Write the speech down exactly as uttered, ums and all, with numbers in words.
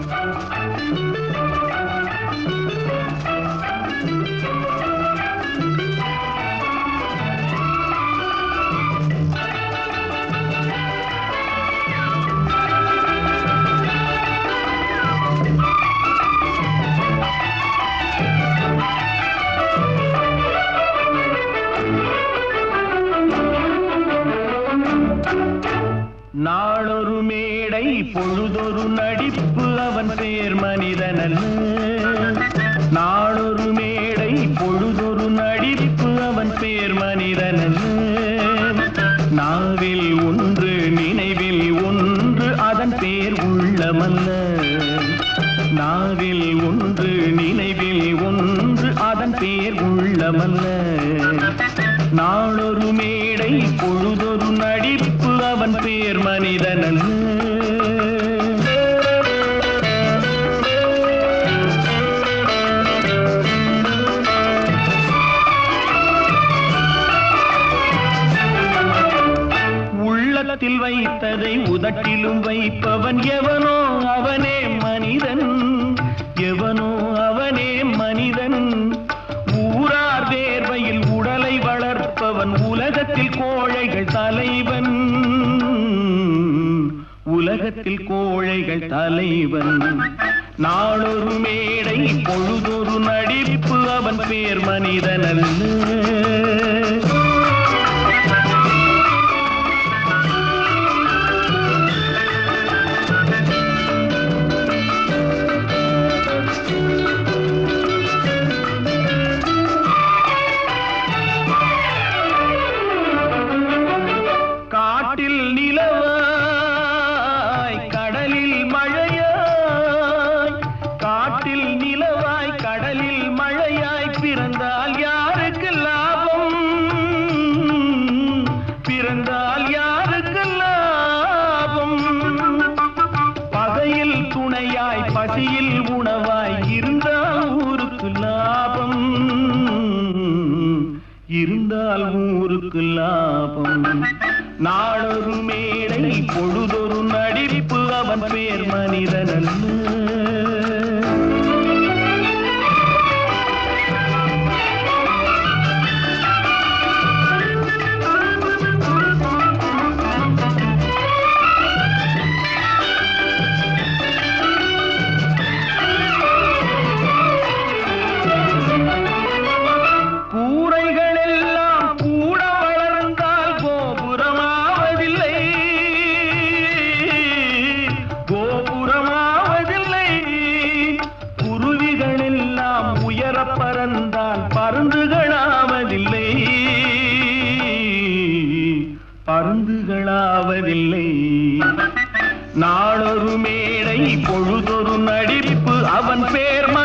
நாளொரு மேடை பொழுதொரு நடிப்பு அவன் பேர் மனிதனல்ல. நாளொரு மேடை பொழுதொரு நடிப்பு அவன் பேர் மனிதனல்ல. நாவில் ஒன்று நினைவில் ஒன்று அதன் பேர் உள்ளமல்ல. நாவில் ஒன்று நினைவில் ஒன்று அதன் பேர் உள்ளமல்ல. நாளொரு மேடை பொழுதொரு நடிப்பு அவன் பேர் மனிதனல்ல. உள்ளத்தில் வைத்ததை உதட்டிலும் வைப்பவன் எவனோ அவனே மனிதன். எவனோ அவனே மனிதன். ஊரார் வேர்வையில் உடலை வளர்ப்பவன் உலகத்தில் கோழைகள் தலைவன். உலகத்தில் கோழைகள் தலைவன். நாளொரு மேடை பொழுதொரு நடிப்பு அவன் பேர் மனிதனல்ல. காட்டில் நிலவாய் கடலில் மழையாய். காட்டில் நிலவாய் கடலில் மழையாய் பிறந்தால் யாருக்கு லாபம்? பிறந்தால் யாருக்கு லாபம்? பகையில் துணையாய் பசியில் உணவாய் இருந்தால் ஊருக்கு லாபம். இருந்தால் ஊருக்கு லாபம். நாளொரு மேடை பொழுதொரு நடிப்பு அவன் பேர் மனிதனல்ல. பறந்தால் பருந்துகளாவதில்லை. பருந்துகளாவதில்லை. நாளொரு மேடை பொழுதொரு நடிப்பு அவன் பேர்